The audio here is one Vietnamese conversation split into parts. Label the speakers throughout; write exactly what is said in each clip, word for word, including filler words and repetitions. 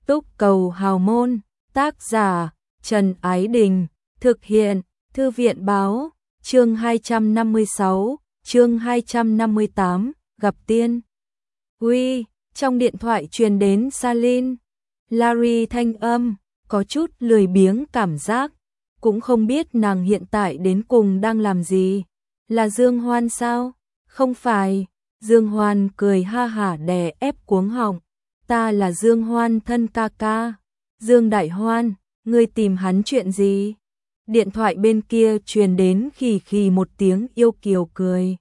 Speaker 1: Túc Cầu Hào Môn, tác giả Trần Ái Đình, thực hiện Thư viện Báo, chương hai trăm năm mươi sáu, chương hai trăm năm mươi tám, gặp tiên. Uy, trong điện thoại truyền đến Salin, Larry thanh âm, có chút lười biếng cảm giác, cũng không biết nàng hiện tại đến cùng đang làm gì. Là Dương Hoan sao? Không phải. Dương Hoan cười ha hả đè ép cuống họng. Ta là Dương Hoan thân ca ca. Dương Đại Hoan, ngươi tìm hắn chuyện gì? Điện thoại bên kia truyền đến khì khì một tiếng yêu kiều cười.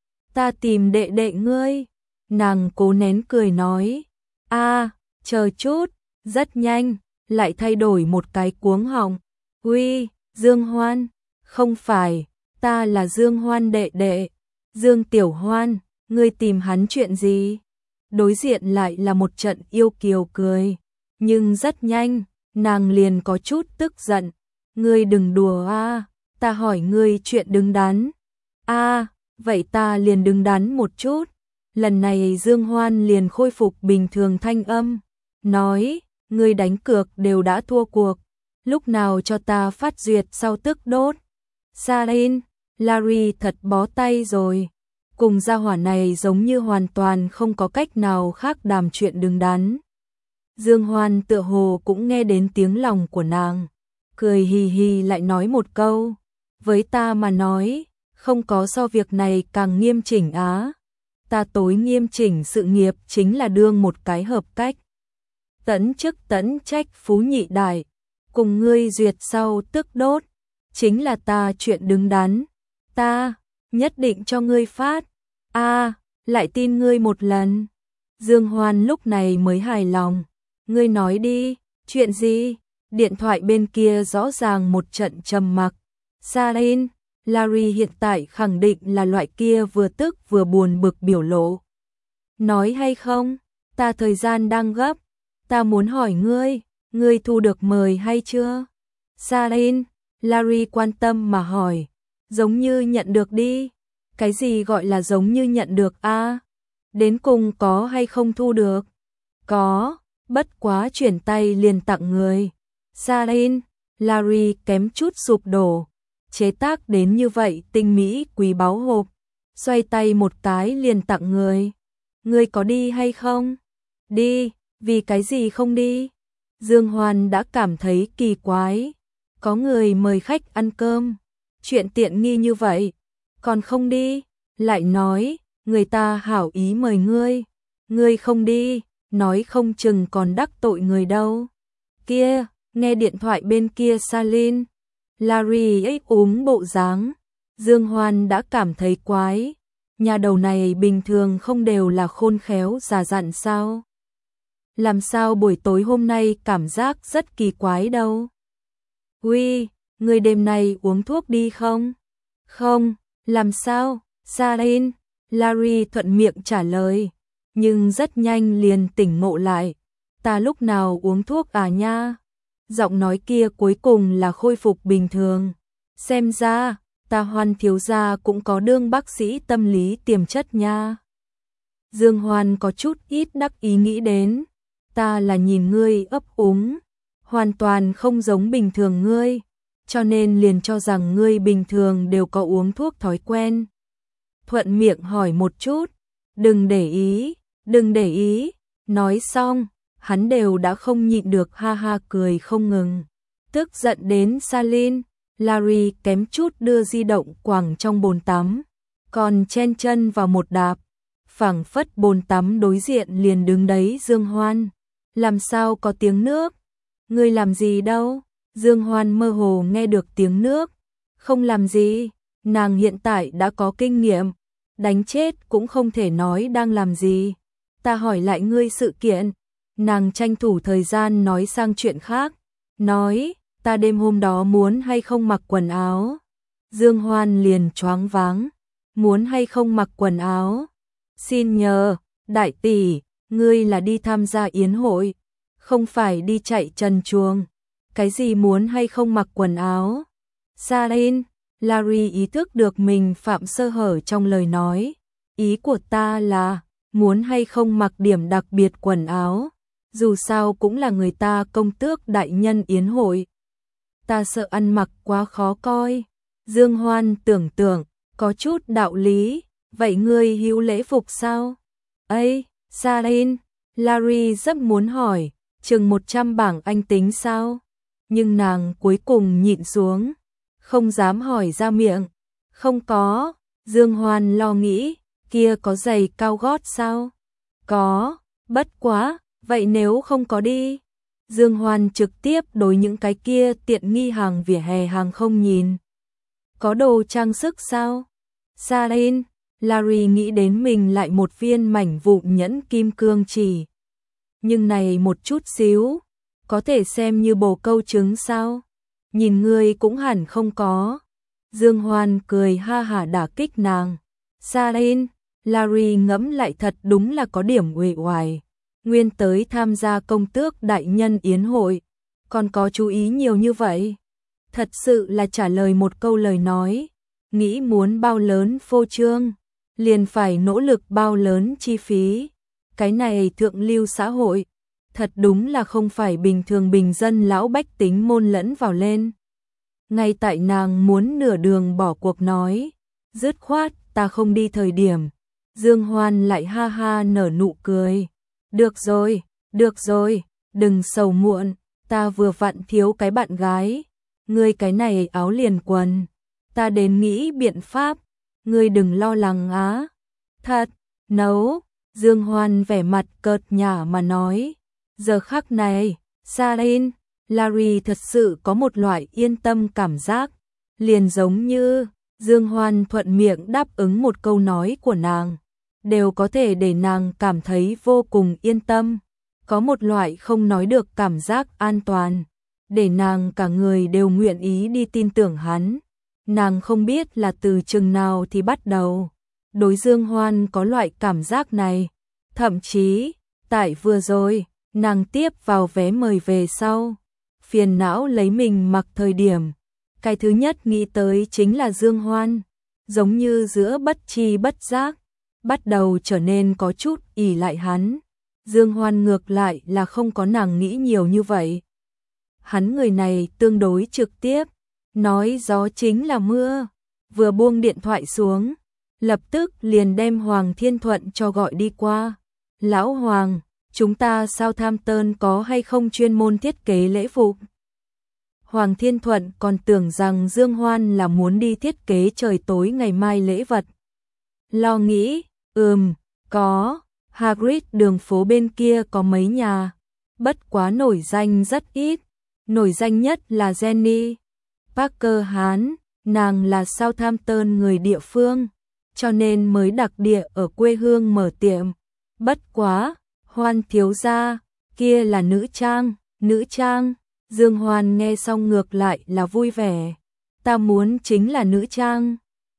Speaker 1: Ta tìm đệ đệ ngươi. Nàng cố nén cười nói. A, chờ chút, rất nhanh, lại thay đổi một cái cuống họng. Uy, Dương Hoan, không phải, ta là Dương Hoan đệ đệ. Dương Tiểu Hoan, ngươi tìm hắn chuyện gì? Đối diện lại là một trận yêu kiều cười, nhưng rất nhanh, nàng liền có chút tức giận. Ngươi đừng đùa a, ta hỏi ngươi chuyện đứng đắn. A, vậy ta liền đứng đắn một chút. Lần này Dương Hoan liền khôi phục bình thường thanh âm, nói, ngươi đánh cược đều đã thua cuộc, lúc nào cho ta phát duyệt sau tức đốt. Salin, Larry thật bó tay rồi, cùng gia hỏa này giống như hoàn toàn không có cách nào khác đàm chuyện đứng đắn. Dương Hoan tựa hồ cũng nghe đến tiếng lòng của nàng, cười hì hì lại nói một câu, với ta mà nói, không có so việc này càng nghiêm chỉnh á. Ta tối nghiêm chỉnh sự nghiệp chính là đương một cái hợp cách. Tấn chức tấn trách phú nhị đại, cùng ngươi duyệt sau tức đốt, chính là ta chuyện đứng đắn. Ta, nhất định cho ngươi phát. A, lại tin ngươi một lần. Dương Hoan lúc này mới hài lòng. Ngươi nói đi, chuyện gì? Điện thoại bên kia rõ ràng một trận trầm mặc. Salin, Larry hiện tại khẳng định là loại kia vừa tức vừa buồn bực biểu lộ. Nói hay không? Ta thời gian đang gấp. Ta muốn hỏi ngươi, ngươi thu được mời hay chưa? Salin, Larry quan tâm mà hỏi. Giống như nhận được đi. Cái gì gọi là giống như nhận được a? Đến cùng có hay không thu được? Có, bất quá chuyển tay liền tặng người. Salin, Larry kém chút sụp đổ. Chế tác đến như vậy tinh mỹ quý báu hộp, xoay tay một cái liền tặng người. Ngươi có đi hay không? Đi, vì cái gì không đi? Dương Hoan đã cảm thấy kỳ quái. Có người mời khách ăn cơm, chuyện tiện nghi như vậy, còn không đi, lại nói, người ta hảo ý mời ngươi, ngươi không đi, nói không chừng còn đắc tội người đâu. Kia, nghe điện thoại bên kia Salin, Larry ấy úm bộ dáng, Dương Hoan đã cảm thấy quái, nhà đầu này bình thường không đều là khôn khéo già dặn sao? Làm sao buổi tối hôm nay cảm giác rất kỳ quái đâu? Uy, người đêm nay uống thuốc đi không? Không, làm sao? Salin, Larry thuận miệng trả lời, nhưng rất nhanh liền tỉnh ngộ lại. Ta lúc nào uống thuốc à nha? Giọng nói kia cuối cùng là khôi phục bình thường. Xem ra, ta Hoan thiếu gia cũng có đương bác sĩ tâm lý tiềm chất nha. Dương Hoan có chút ít đắc ý nghĩ đến. Ta là nhìn ngươi ấp úng, hoàn toàn không giống bình thường ngươi, cho nên liền cho rằng ngươi bình thường đều có uống thuốc thói quen. Thuận miệng hỏi một chút, đừng để ý, đừng để ý, nói xong, hắn đều đã không nhịn được ha ha cười không ngừng. Tức giận đến Salin, Larry kém chút đưa di động quẳng trong bồn tắm, còn chen chân vào một đạp, phảng phất bồn tắm đối diện liền đứng đấy Dương Hoan. Làm sao có tiếng nước? Ngươi làm gì đâu? Dương Hoan mơ hồ nghe được tiếng nước. Không làm gì, nàng hiện tại đã có kinh nghiệm, đánh chết cũng không thể nói đang làm gì. Ta hỏi lại ngươi sự kiện. Nàng tranh thủ thời gian nói sang chuyện khác, nói, ta đêm hôm đó muốn hay không mặc quần áo. Dương Hoan liền choáng váng, muốn hay không mặc quần áo? Xin nhờ, đại tỷ, ngươi là đi tham gia yến hội, không phải đi chạy trần truồng. Cái gì muốn hay không mặc quần áo? Salin, Larry ý thức được mình phạm sơ hở trong lời nói. Ý của ta là, muốn hay không mặc điểm đặc biệt quần áo. dù sao cũng là người ta công tước đại nhân yến hội. Ta sợ ăn mặc quá khó coi. Dương Hoan tưởng tượng, có chút đạo lý, vậy ngươi hữu lễ phục sao? Ây, Sarin, Larry rất muốn hỏi, chừng một trăm bảng Anh tính sao? Nhưng nàng cuối cùng nhịn xuống, không dám hỏi ra miệng. Không có, Dương Hoan lo nghĩ, kia có giày cao gót sao? Có, bất quá, vậy nếu không có đi. Dương Hoan trực tiếp đối những cái kia tiện nghi hàng vỉa hè hàng không nhìn. Có đồ trang sức sao? Sarin, Larry nghĩ đến mình lại một viên mảnh vụn nhẫn kim cương chỉ. Nhưng này một chút xíu, có thể xem như bồ câu trứng sao? Nhìn ngươi cũng hẳn không có. Dương Hoan cười ha hả đả kích nàng. Sarin, Larry ngẫm lại thật đúng là có điểm uể oải. Nguyên tới tham gia công tước đại nhân yến hội, còn có chú ý nhiều như vậy. Thật sự là trả lời một câu lời nói, nghĩ muốn bao lớn phô trương, liền phải nỗ lực bao lớn chi phí. Cái này thượng lưu xã hội, thật đúng là không phải bình thường bình dân lão bách tính môn lẫn vào lên. Ngay tại nàng muốn nửa đường bỏ cuộc nói, dứt khoát ta không đi thời điểm, Dương Hoan lại ha ha nở nụ cười. Được rồi, được rồi, đừng sầu muộn, ta vừa vặn thiếu cái bạn gái, ngươi cái này áo liền quần, ta đến nghĩ biện pháp, ngươi đừng lo lắng á. Thật, nấu, Dương Hoan vẻ mặt cợt nhả mà nói, giờ khắc này, Sarin, Larry thật sự có một loại yên tâm cảm giác, liền giống như Dương Hoan thuận miệng đáp ứng một câu nói của nàng, đều có thể để nàng cảm thấy vô cùng yên tâm, có một loại không nói được cảm giác an toàn, để nàng cả người đều nguyện ý đi tin tưởng hắn. Nàng không biết là từ chừng nào thì bắt đầu, đối Dương Hoan có loại cảm giác này, thậm chí, tại vừa rồi, nàng tiếp vào vé mời về sau, phiền não lấy mình mặc thời điểm, cái thứ nhất nghĩ tới chính là Dương Hoan, giống như giữa bất tri bất giác, bắt đầu trở nên có chút ỷ lại hắn. Dương Hoan ngược lại là không có nàng nghĩ nhiều như vậy. Hắn người này tương đối trực tiếp, nói gió chính là mưa, vừa buông điện thoại xuống, lập tức liền đem Hoàng Thiên Thuận cho gọi đi qua. Lão Hoàng, chúng ta Southampton có hay không chuyên môn thiết kế lễ phục? Hoàng Thiên Thuận còn tưởng rằng Dương Hoan là muốn đi thiết kế trời tối ngày mai lễ vật. Lo nghĩ, ừm, có, Hagrid đường phố bên kia có mấy nhà, bất quá nổi danh rất ít, nổi danh nhất là Jenny Parker Hán, nàng là Southampton người địa phương, cho nên mới đặc địa ở quê hương mở tiệm. Bất quá, Hoan thiếu gia, kia là nữ trang, nữ trang. Dương Hoan nghe xong ngược lại là vui vẻ. Ta muốn chính là nữ trang.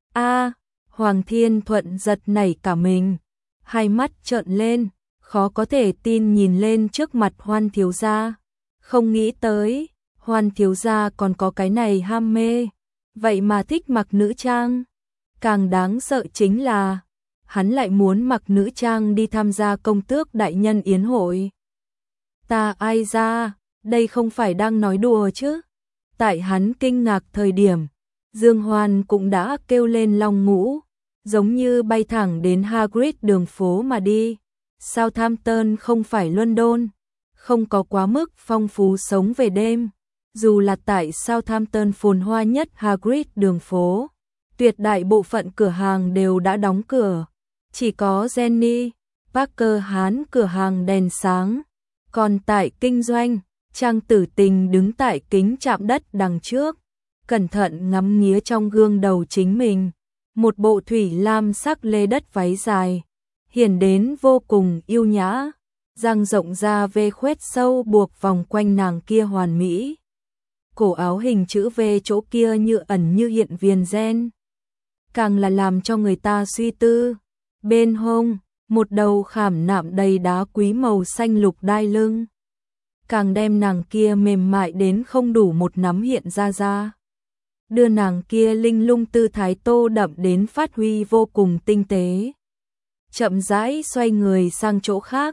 Speaker 1: A, Hoàng Thiên Thuận giật nảy cả mình, hai mắt trợn lên, khó có thể tin nhìn lên trước mặt Hoan thiếu gia. Không nghĩ tới, Hoan thiếu gia còn có cái này ham mê, vậy mà thích mặc nữ trang. Càng đáng sợ chính là, hắn lại muốn mặc nữ trang đi tham gia công tước đại nhân yến hội. Ta ai ra, đây không phải đang nói đùa chứ. Tại hắn kinh ngạc thời điểm, Dương Hoan cũng đã kêu lên long ngũ, giống như bay thẳng đến Hagrid đường phố mà đi. Southampton không phải London, không có quá mức phong phú sống về đêm. Dù là tại Southampton phồn hoa nhất Hagrid đường phố, tuyệt đại bộ phận cửa hàng đều đã đóng cửa. Chỉ có Jenny Parker Hán cửa hàng đèn sáng. Còn tại kinh doanh, Trang Tử Tình đứng tại kính chạm đất đằng trước, cẩn thận ngắm nghía trong gương đầu chính mình. Một bộ thủy lam sắc lê đất váy dài, hiển đến vô cùng yêu nhã, dang rộng ra vê khuét sâu buộc vòng quanh nàng kia hoàn mỹ. Cổ áo hình chữ V chỗ kia như ẩn như hiện viền gen, càng là làm cho người ta suy tư. Bên hông, một đầu khảm nạm đầy đá quý màu xanh lục đai lưng, càng đem nàng kia mềm mại đến không đủ một nắm hiện ra ra, đưa nàng kia linh lung tư thái tô đậm đến phát huy vô cùng tinh tế. Chậm rãi xoay người sang chỗ khác,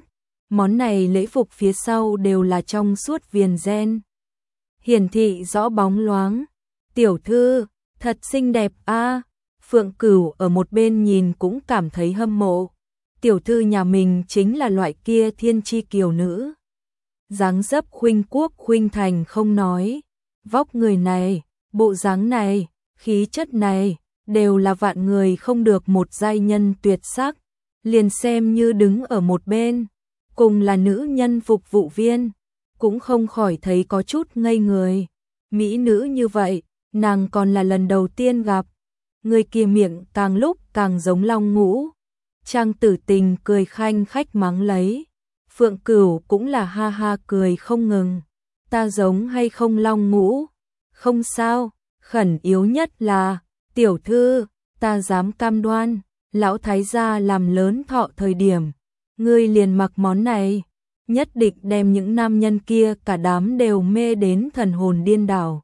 Speaker 1: Món này lễ phục phía sau đều là trong suốt viền ren, hiển thị rõ bóng loáng. Tiểu thư, thật xinh đẹp a. Phượng Cửu ở một bên nhìn cũng cảm thấy hâm mộ. Tiểu thư nhà mình chính là loại kia thiên chi kiều nữ. Dáng dấp khuynh quốc khuynh thành không nói, vóc người này, bộ dáng này, khí chất này, đều là vạn người không được một giai nhân tuyệt sắc, liền xem như đứng ở một bên, cùng là nữ nhân phục vụ viên, cũng không khỏi thấy có chút ngây người. Mỹ nữ như vậy, nàng còn là lần đầu tiên gặp. Người kia miệng càng lúc càng giống Long Ngũ. Trang Tử Tình cười khanh khách mắng lấy. Phượng Cửu cũng là ha ha cười không ngừng. Ta giống hay không Long Ngũ? Không sao, khẩn yếu nhất là, tiểu thư, ta dám cam đoan, lão thái gia làm lớn thọ thời điểm, ngươi liền mặc món này, nhất định đem những nam nhân kia cả đám đều mê đến thần hồn điên đảo.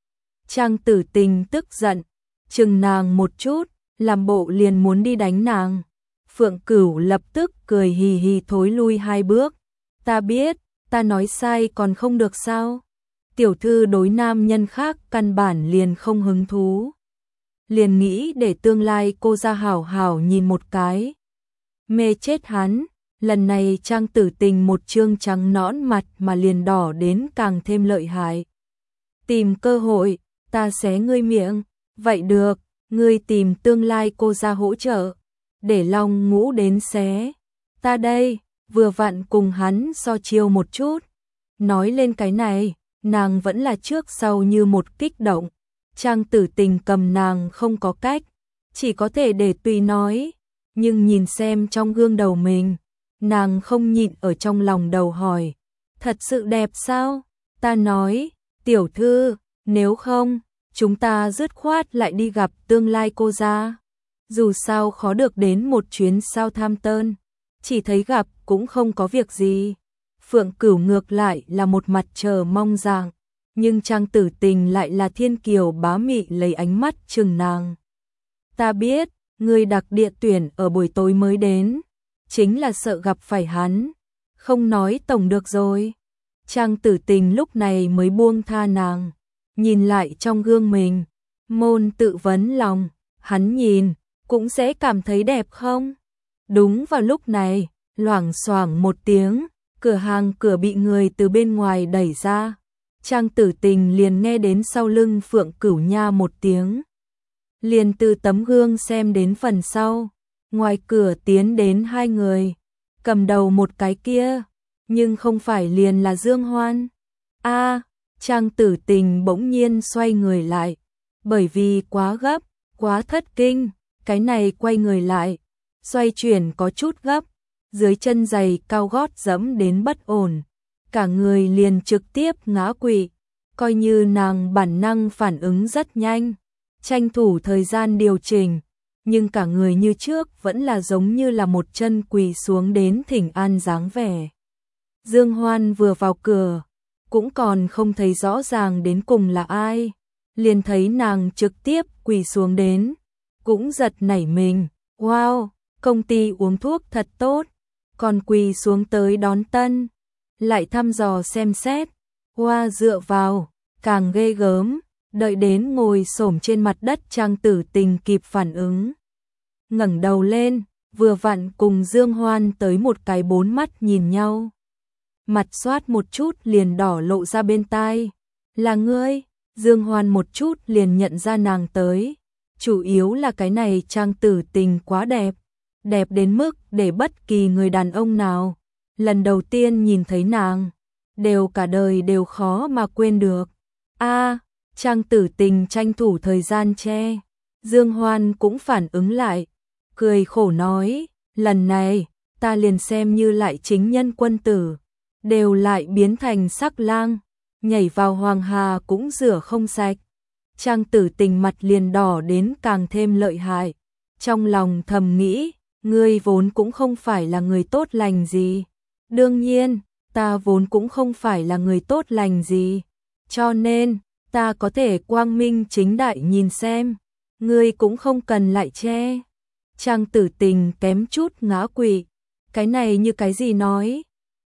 Speaker 1: Trang Tử Tình tức giận, chừng nàng một chút, làm bộ liền muốn đi đánh nàng. Phượng Cửu lập tức cười hì hì thối lui hai bước. Ta biết, ta nói sai còn không được sao? Tiểu thư đối nam nhân khác căn bản liền không hứng thú. Liền nghĩ để tương lai cô ra hảo hảo nhìn một cái. Mê chết hắn, lần này Trang Tử Tình một trương trắng nõn mặt mà liền đỏ đến càng thêm lợi hại. Tìm cơ hội, ta xé ngươi miệng, vậy được, ngươi tìm tương lai cô ra hỗ trợ, để Long Ngũ đến xé. Ta đây, vừa vặn cùng hắn so chiêu một chút. Nói lên cái này, nàng vẫn là trước sau như một kích động. Trang Tử Tình cầm nàng không có cách, chỉ có thể để tùy nói. Nhưng nhìn xem trong gương đầu mình, nàng không nhịn ở trong lòng đầu hỏi. Thật sự đẹp sao? Ta nói, tiểu thư, nếu không, chúng ta dứt khoát lại đi gặp tương lai cô ra. Dù sao khó được đến một chuyến Southampton, chỉ thấy gặp cũng không có việc gì. Phượng Cửu ngược lại là một mặt chờ mong rằng, nhưng Trang Tử Tình lại là thiên kiều bá mị lấy ánh mắt chừng nàng. Ta biết, ngươi đặc địa tuyển ở buổi tối mới đến, chính là sợ gặp phải hắn, không nói tổng được rồi. Trang Tử Tình lúc này mới buông tha nàng, nhìn lại trong gương mình, môn tự vấn lòng, hắn nhìn, cũng sẽ cảm thấy đẹp không? Đúng vào lúc này, loảng xoảng một tiếng, cửa hàng cửa bị người từ bên ngoài đẩy ra. Trang Tử Tình liền nghe đến sau lưng Phượng Cửu nha một tiếng. Liền từ tấm gương xem đến phần sau, ngoài cửa tiến đến hai người, cầm đầu một cái kia, nhưng không phải liền là Dương Hoan. A, Trang Tử Tình bỗng nhiên xoay người lại, bởi vì quá gấp, quá thất kinh, cái này quay người lại, xoay chuyển có chút gấp, dưới chân giày cao gót dẫm đến bất ổn, cả người liền trực tiếp ngã quỵ, coi như nàng bản năng phản ứng rất nhanh, tranh thủ thời gian điều chỉnh, nhưng cả người như trước vẫn là giống như là một chân quỳ xuống đến thỉnh an dáng vẻ. Dương Hoan vừa vào cửa, cũng còn không thấy rõ ràng đến cùng là ai, liền thấy nàng trực tiếp quỳ xuống đến, cũng giật nảy mình, wow, công ty uống thuốc thật tốt, còn quỳ xuống tới đón tân, lại thăm dò xem xét, hoa dựa vào, càng ghê gớm, đợi đến ngồi xổm trên mặt đất Trang Tử Tình kịp phản ứng. Ngẩng đầu lên, vừa vặn cùng Dương Hoan tới một cái bốn mắt nhìn nhau. Mặt xoát một chút liền đỏ lộ ra bên tai. Là ngươi? Dương Hoan một chút liền nhận ra nàng tới. Chủ yếu là cái này Trang Tử Tình quá đẹp. Đẹp đến mức để bất kỳ người đàn ông nào lần đầu tiên nhìn thấy nàng, đều cả đời đều khó mà quên được. A, Trang Tử Tình tranh thủ thời gian che. Dương Hoan cũng phản ứng lại, cười khổ nói, lần này, ta liền xem như lại chính nhân quân tử, đều lại biến thành sắc lang, nhảy vào hoàng hà cũng rửa không sạch. Trang Tử Tình mặt liền đỏ đến càng thêm lợi hại, trong lòng thầm nghĩ, ngươi vốn cũng không phải là người tốt lành gì. Đương nhiên, ta vốn cũng không phải là người tốt lành gì, cho nên, ta có thể quang minh chính đại nhìn xem, ngươi cũng không cần lại che. Trang Tử Tình kém chút ngã quỵ, cái này như cái gì nói,